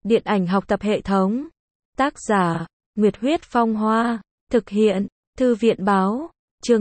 Điện ảnh học tập hệ thống. Tác giả, Nguyệt Huyết Phong Hoa. Thực hiện, Thư viện báo. Chương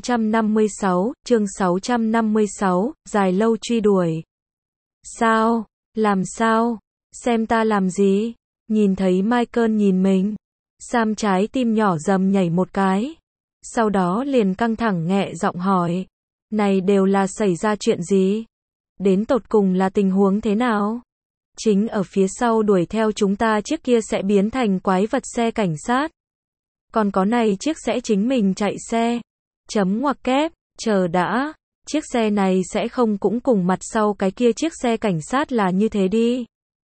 656, dài lâu truy đuổi. Sao? Làm sao? Xem ta làm gì? Nhìn thấy Michael nhìn mình. Sam trái tim nhỏ rầm nhảy một cái. Sau đó liền căng thẳng nghẹ giọng hỏi. Này đều là xảy ra chuyện gì? Đến tột cùng là tình huống thế nào? Chính ở phía sau đuổi theo chúng ta chiếc kia sẽ biến thành quái vật xe cảnh sát. Còn có này chiếc sẽ chính mình chạy xe. Chấm ngoặc kép, chờ đã. Chiếc xe này sẽ không cũng cùng mặt sau cái kia chiếc xe cảnh sát là như thế đi.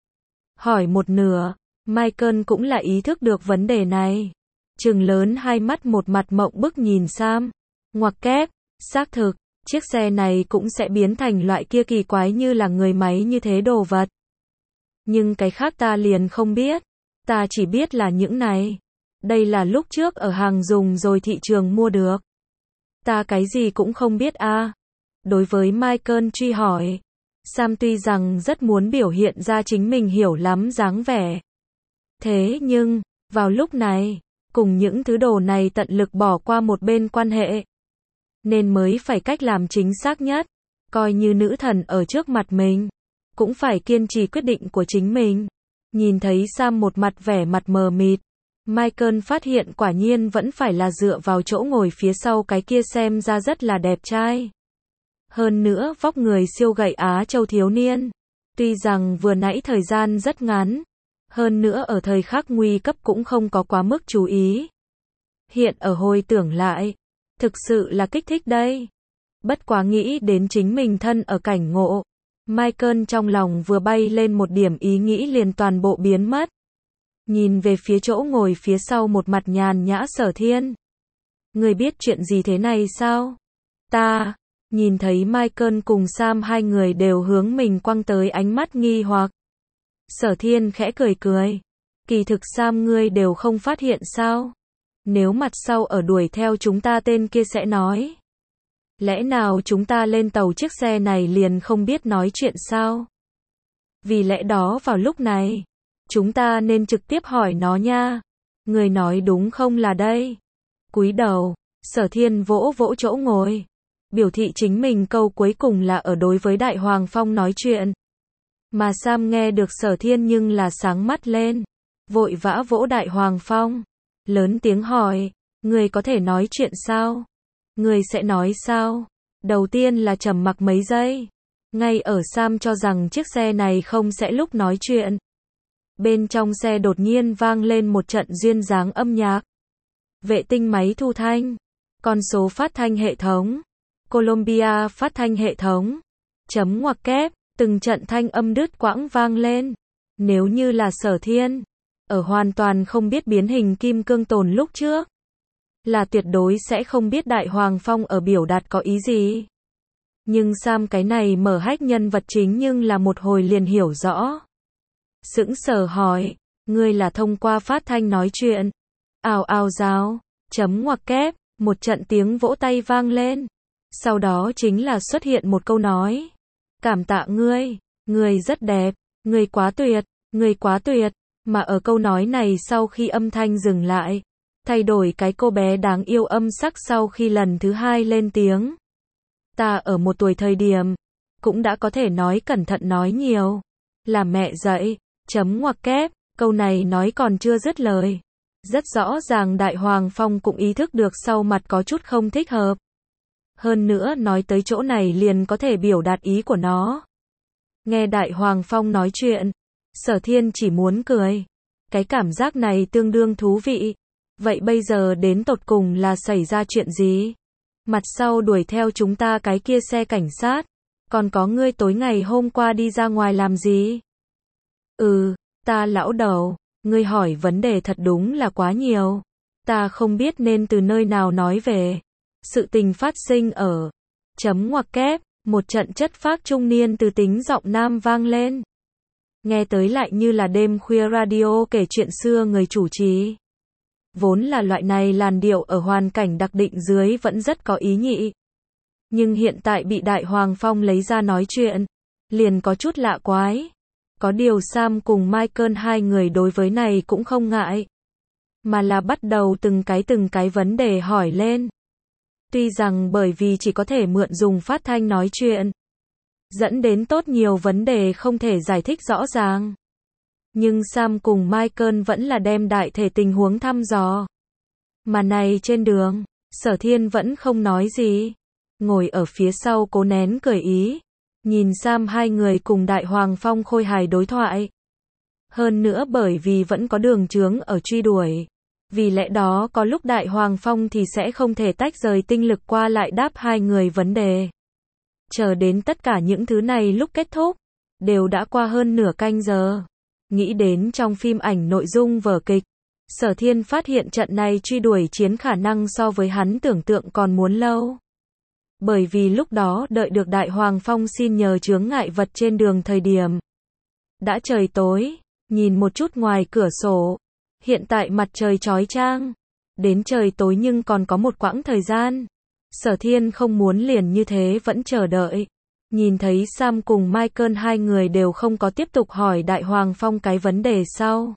Hỏi một nửa, Michael cũng là ý thức được vấn đề này. Trừng lớn hai mắt một mặt mộng bức nhìn Sam. Ngoặc kép, xác thực, chiếc xe này cũng sẽ biến thành loại kia kỳ quái như là người máy như thế đồ vật. Nhưng cái khác ta liền không biết. Ta chỉ biết là những này. Đây là lúc trước ở hàng dùng rồi thị trường mua được. Ta cái gì cũng không biết a. Đối với Michael truy hỏi, Sam tuy rằng rất muốn biểu hiện ra chính mình hiểu lắm dáng vẻ. Thế nhưng, vào lúc này, cùng những thứ đồ này tận lực bỏ qua một bên quan hệ. Nên mới phải cách làm chính xác nhất. Coi như nữ thần ở trước mặt mình. Cũng phải kiên trì quyết định của chính mình. Nhìn thấy Sam một mặt vẻ mặt mờ mịt. Michael phát hiện quả nhiên vẫn phải là dựa vào chỗ ngồi phía sau cái kia xem ra rất là đẹp trai. Hơn nữa vóc người siêu gầy Á Châu thiếu niên. Tuy rằng vừa nãy thời gian rất ngắn. Hơn nữa ở thời khắc nguy cấp cũng không có quá mức chú ý. Hiện ở hồi tưởng lại. Thực sự là kích thích đây. Bất quá nghĩ đến chính mình thân ở cảnh ngộ. Michael trong lòng vừa bay lên một điểm ý nghĩ liền toàn bộ biến mất. Nhìn về phía chỗ ngồi phía sau một mặt nhàn nhã Sở Thiên. Người biết chuyện gì thế này sao? Ta, nhìn thấy Michael cùng Sam hai người đều hướng mình quăng tới ánh mắt nghi hoặc. Sở Thiên khẽ cười cười. Kỳ thực Sam ngươi đều không phát hiện sao? Nếu mặt sau ở đuổi theo chúng ta tên kia sẽ nói. Lẽ nào chúng ta lên tàu chiếc xe này liền không biết nói chuyện sao? Vì lẽ đó vào lúc này, chúng ta nên trực tiếp hỏi nó nha. Người nói đúng không là đây? Cúi đầu, Sở Thiên vỗ vỗ chỗ ngồi. Biểu thị chính mình câu cuối cùng là ở đối với Đại Hoàng Phong nói chuyện. Mà Sam nghe được Sở Thiên nhưng là sáng mắt lên. Vội vã vỗ Đại Hoàng Phong. Lớn tiếng hỏi, người có thể nói chuyện sao? Người sẽ nói sao? Đầu tiên là trầm mặc mấy giây. Ngay ở Sam cho rằng chiếc xe này không sẽ lúc nói chuyện. Bên trong xe đột nhiên vang lên một trận duyên dáng âm nhạc. Vệ tinh máy thu thanh. Con số phát thanh hệ thống. Colombia phát thanh hệ thống. Chấm ngoặc kép, từng trận thanh âm đứt quãng vang lên. Nếu như là Sở Thiên, ở hoàn toàn không biết biến hình kim cương tồn lúc trước, là tuyệt đối sẽ không biết Đại Hoàng Phong ở biểu đạt có ý gì. Nhưng Sam cái này mở hách nhân vật chính nhưng là một hồi liền hiểu rõ. Sững sờ hỏi, ngươi là thông qua phát thanh nói chuyện. Ào ào rào, chấm ngoặc kép, một trận tiếng vỗ tay vang lên. Sau đó chính là xuất hiện một câu nói. Cảm tạ ngươi, ngươi rất đẹp, ngươi quá tuyệt, ngươi quá tuyệt. Mà ở câu nói này sau khi âm thanh dừng lại, thay đổi cái cô bé đáng yêu âm sắc sau khi lần thứ hai lên tiếng. Ta ở một tuổi thời điểm, cũng đã có thể nói cẩn thận nói nhiều. Là mẹ dạy, chấm ngoặc kép, câu này nói còn chưa dứt lời. Rất rõ ràng Đại Hoàng Phong cũng ý thức được sau mặt có chút không thích hợp. Hơn nữa nói tới chỗ này liền có thể biểu đạt ý của nó. Nghe Đại Hoàng Phong nói chuyện, Sở Thiên chỉ muốn cười. Cái cảm giác này tương đương thú vị. Vậy bây giờ đến tột cùng là xảy ra chuyện gì? Mặt sau đuổi theo chúng ta cái kia xe cảnh sát. Còn có ngươi tối ngày hôm qua đi ra ngoài làm gì? Ta lão đầu, ngươi hỏi vấn đề thật đúng là quá nhiều. Ta không biết nên từ nơi nào nói về. Sự tình phát sinh ở. Chấm ngoặc kép, một trận chất phác trung niên từ tính giọng nam vang lên. Nghe tới lại như là đêm khuya radio kể chuyện xưa người chủ trì. Vốn là loại này làn điệu ở hoàn cảnh đặc định dưới vẫn rất có ý nhị. Nhưng hiện tại bị Đại Hoàng Phong lấy ra nói chuyện, liền có chút lạ quái. Có điều Sam cùng Michael hai người đối với này cũng không ngại, mà là bắt đầu từng cái vấn đề hỏi lên. Tuy rằng bởi vì chỉ có thể mượn dùng phát thanh nói chuyện, dẫn đến tốt nhiều vấn đề không thể giải thích rõ ràng. Nhưng Sam cùng Michael vẫn là đem đại thể tình huống thăm dò. Mà này trên đường, Sở Thiên vẫn không nói gì. Ngồi ở phía sau cố nén cười ý. Nhìn Sam hai người cùng Đại Hoàng Phong khôi hài đối thoại. Hơn nữa bởi vì vẫn có đường chướng ở truy đuổi. Vì lẽ đó có lúc Đại Hoàng Phong thì sẽ không thể tách rời tinh lực qua lại đáp hai người vấn đề. Chờ đến tất cả những thứ này lúc kết thúc, đều đã qua hơn nửa canh giờ. Nghĩ đến trong phim ảnh nội dung vở kịch, Sở Thiên phát hiện trận này truy đuổi chiến khả năng so với hắn tưởng tượng còn muốn lâu. Bởi vì lúc đó đợi được Đại Hoàng Phong xin nhờ chướng ngại vật trên đường thời điểm. Đã trời tối, nhìn một chút ngoài cửa sổ. Hiện tại mặt trời chói chang. Đến trời tối nhưng còn có một quãng thời gian. Sở Thiên không muốn liền như thế vẫn chờ đợi. Nhìn thấy Sam cùng Michael hai người đều không có tiếp tục hỏi Đại Hoàng Phong cái vấn đề sau.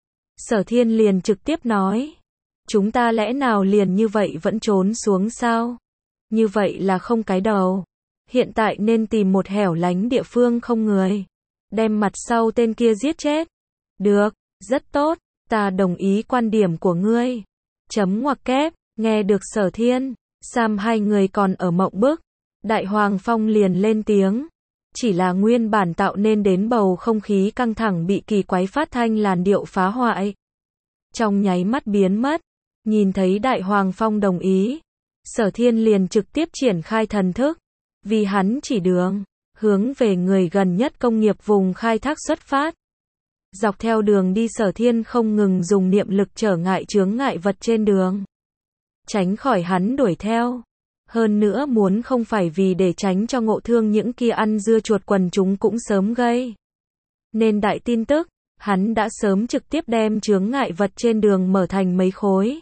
Sở Thiên liền trực tiếp nói. Chúng ta lẽ nào liền như vậy vẫn trốn xuống sao? Như vậy là không cái đầu. Hiện tại nên tìm một hẻo lánh địa phương không người. Đem mặt sau tên kia giết chết. Được, rất tốt, ta đồng ý quan điểm của ngươi. Chấm ngoặc kép, nghe được Sở Thiên, Sam hai người còn ở mộng bức. Đại Hoàng Phong liền lên tiếng. Chỉ là nguyên bản tạo nên đến bầu không khí căng thẳng bị kỳ quái phát thanh làn điệu phá hoại. Trong nháy mắt biến mất. Nhìn thấy Đại Hoàng Phong đồng ý. Sở Thiên liền trực tiếp triển khai thần thức. Vì hắn chỉ đường. Hướng về người gần nhất công nghiệp vùng khai thác xuất phát. Dọc theo đường đi Sở Thiên không ngừng dùng niệm lực trở ngại chướng ngại vật trên đường. Tránh khỏi hắn đuổi theo. Hơn nữa muốn không phải vì để tránh cho ngộ thương những kia ăn dưa chuột quần chúng cũng sớm gây. Nên đại tin tức, hắn đã sớm trực tiếp đem chướng ngại vật trên đường mở thành mấy khối.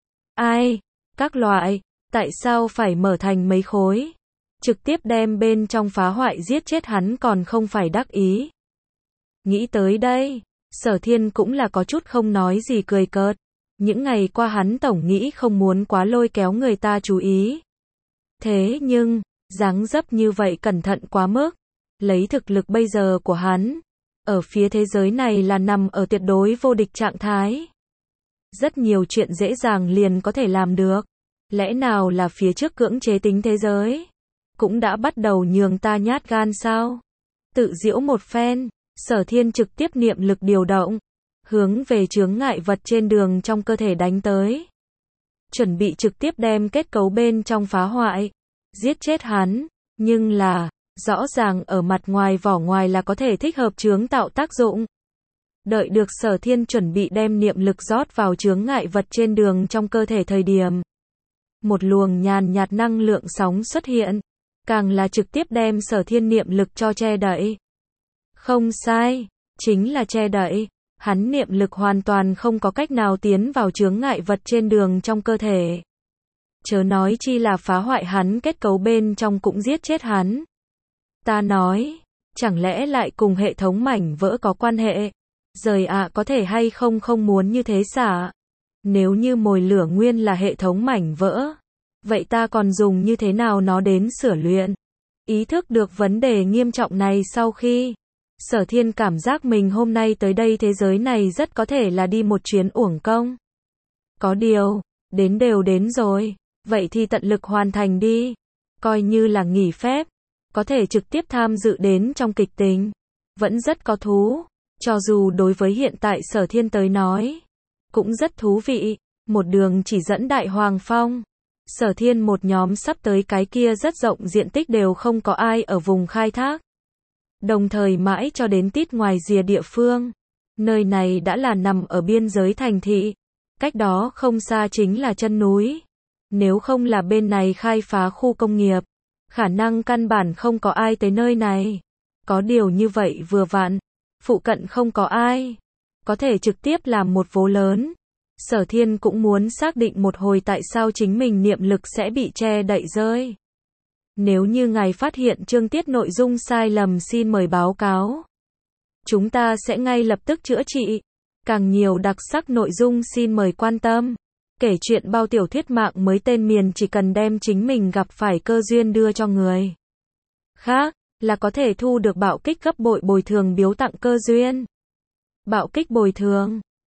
Ai? Các loại, tại sao phải mở thành mấy khối? Trực tiếp đem bên trong phá hoại giết chết hắn còn không phải đắc ý. Nghĩ tới đây, Sở Thiên cũng là có chút không nói gì cười cợt. Những ngày qua hắn tổng nghĩ không muốn quá lôi kéo người ta chú ý. Thế nhưng, dáng dấp như vậy cẩn thận quá mức. Lấy thực lực bây giờ của hắn, ở phía thế giới này là nằm ở tuyệt đối vô địch trạng thái. Rất nhiều chuyện dễ dàng liền có thể làm được. Lẽ nào là phía trước cưỡng chế tính thế giới? Cũng đã bắt đầu nhường ta nhát gan sao? Tự giễu một phen, Sở Thiên trực tiếp niệm lực điều động. Hướng về chướng ngại vật trên đường trong cơ thể đánh tới. Chuẩn bị trực tiếp đem kết cấu bên trong phá hoại. Giết chết hắn. Nhưng là, rõ ràng ở mặt ngoài vỏ ngoài là có thể thích hợp chướng tạo tác dụng. Đợi được Sở Thiên chuẩn bị đem niệm lực rót vào chướng ngại vật trên đường trong cơ thể thời điểm. Một luồng nhàn nhạt năng lượng sóng xuất hiện. Càng là trực tiếp đem Sở Thiên niệm lực cho che đậy. Không sai, chính là che đậy. Hắn niệm lực hoàn toàn không có cách nào tiến vào chướng ngại vật trên đường trong cơ thể. Chớ nói chi là phá hoại hắn kết cấu bên trong cũng giết chết hắn. Ta nói, chẳng lẽ lại cùng hệ thống mảnh vỡ có quan hệ? Rời ạ có thể hay không không muốn như thế xả? Nếu như mồi lửa nguyên là hệ thống mảnh vỡ, vậy ta còn dùng như thế nào nó đến sửa luyện? Ý thức được vấn đề nghiêm trọng này sau khi Sở Thiên cảm giác mình hôm nay tới đây thế giới này rất có thể là đi một chuyến uổng công. Có điều, đến đều đến rồi, vậy thì tận lực hoàn thành đi. Coi như là nghỉ phép, có thể trực tiếp tham dự đến trong kịch tính. Vẫn rất có thú, cho dù đối với hiện tại Sở Thiên tới nói. Cũng rất thú vị, một đường chỉ dẫn Đại Hoàng Phong. Sở Thiên một nhóm sắp tới cái kia rất rộng diện tích đều không có ai ở vùng khai thác. Đồng thời mãi cho đến tít ngoài rìa địa phương. Nơi này đã là nằm ở biên giới thành thị. Cách đó không xa chính là chân núi. Nếu không là bên này khai phá khu công nghiệp, khả năng căn bản không có ai tới nơi này. Có điều như vậy vừa vặn, phụ cận không có ai. Có thể trực tiếp làm một vố lớn. Sở Thiên cũng muốn xác định một hồi tại sao chính mình niệm lực sẽ bị che đậy rơi. Nếu như ngài phát hiện chương tiết nội dung sai lầm xin mời báo cáo. chúng ta sẽ ngay lập tức chữa trị. Càng nhiều đặc sắc nội dung xin mời quan tâm. Kể chuyện bao tiểu thuyết mạng mới tên miền chỉ cần đem chính mình gặp phải cơ duyên đưa cho người khác, là có thể thu được bạo kích gấp bội bồi thường biếu tặng cơ duyên. Bạo kích bồi thường.